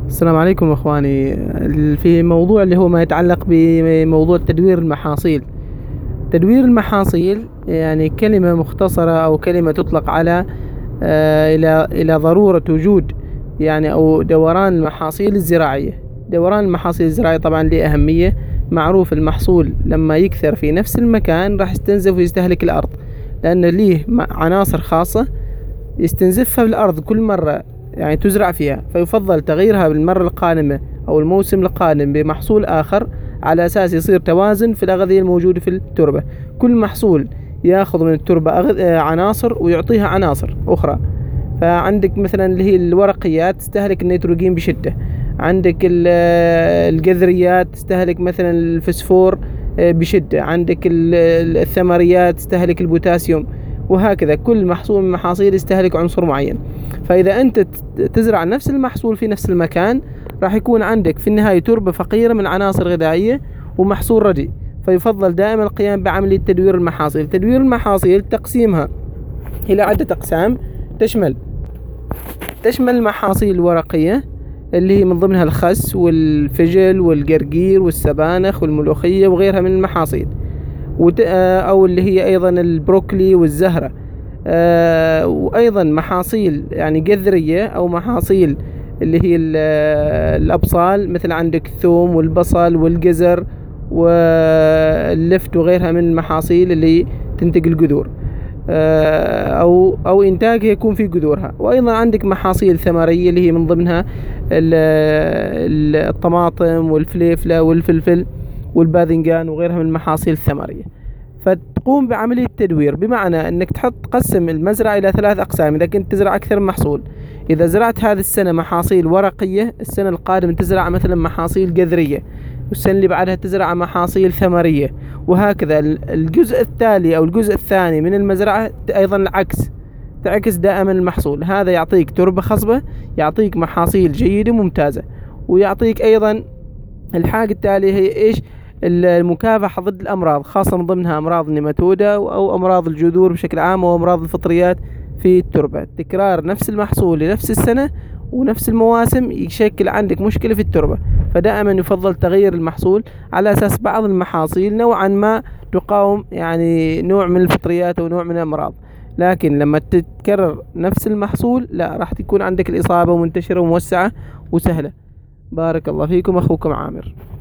السلام عليكم اخواني. في موضوع اللي هو ما يتعلق بموضوع تدوير المحاصيل. تدوير المحاصيل يعني كلمة مختصرة او كلمة تطلق على الى ضرورة وجود يعني او دوران المحاصيل الزراعية. دوران المحاصيل الزراعية طبعا له أهمية. معروف المحصول لما يكثر في نفس المكان راح يستنزف ويستهلك الأرض، لأن ليه عناصر خاصة يستنزفها بالأرض كل مرة يعني تزرع فيها، فيفضل تغييرها بالمرة القادمة أو الموسم القادم بمحصول آخر على أساس يصير توازن في الأغذية الموجودة في التربة. كل محصول ياخذ من التربة عناصر ويعطيها عناصر أخرى. فعندك مثلا اللي هي الورقيات تستهلك النيتروجين بشدة، عندك الجذريات تستهلك مثلا الفسفور بشدة، عندك الثمريات تستهلك البوتاسيوم، وهكذا كل محصول من المحاصيل يستهلك عنصر معين. فإذا أنت تزرع نفس المحصول في نفس المكان راح يكون عندك في النهاية تربة فقيرة من عناصر غذائية ومحصول رديء. فيفضل دائما القيام بعملية تدوير المحاصيل. تدوير المحاصيل تقسيمها إلى عدة أقسام، تشمل المحاصيل الورقية اللي هي من ضمنها الخس والفجل والجرجير والسبانخ والملوخية وغيرها من المحاصيل، أو اللي هي أيضا البروكلي والزهرة. وأيضا محاصيل يعني جذرية أو محاصيل اللي هي الأبصال، مثل عندك الثوم والبصل والجزر واللفت وغيرها من المحاصيل اللي تنتج الجذور أو إنتاجها يكون في جذورها. وأيضا عندك محاصيل ثمرية اللي هي من ضمنها الطماطم والفليفلة والفلفل والباذنجان وغيرها من المحاصيل الثمرية. فتقوم بعملية تدوير، بمعنى أنك تقسم المزرعة إلى 3 أقسام. إذا كنت تزرع أكثر من محصول، إذا زرعت هذه السنة محاصيل ورقية، السنة القادمة تزرع مثلا محاصيل جذرية، والسنة اللي بعدها تزرع محاصيل ثمرية، وهكذا. الجزء التالي أو الجزء الثاني من المزرعة أيضا العكس، تعكس دائما المحصول. هذا يعطيك تربة خصبة، يعطيك محاصيل جيدة ممتازة، ويعطيك أيضا الحاجة التالية هي إيش؟ المكافحة ضد الأمراض، خاصة من ضمنها أمراض النيماتودا أو أمراض الجذور بشكل عام أو أمراض الفطريات في التربة. تكرار نفس المحصول لنفس السنة ونفس المواسم يشكل عندك مشكلة في التربة. فدائما يفضل تغيير المحصول على أساس بعض المحاصيل نوعا ما تقاوم يعني نوع من الفطريات أو نوع من الأمراض، لكن لما تتكرر نفس المحصول لا، راح تكون عندك الإصابة منتشرة وموسعة وسهلة. بارك الله فيكم، أخوكم عامر.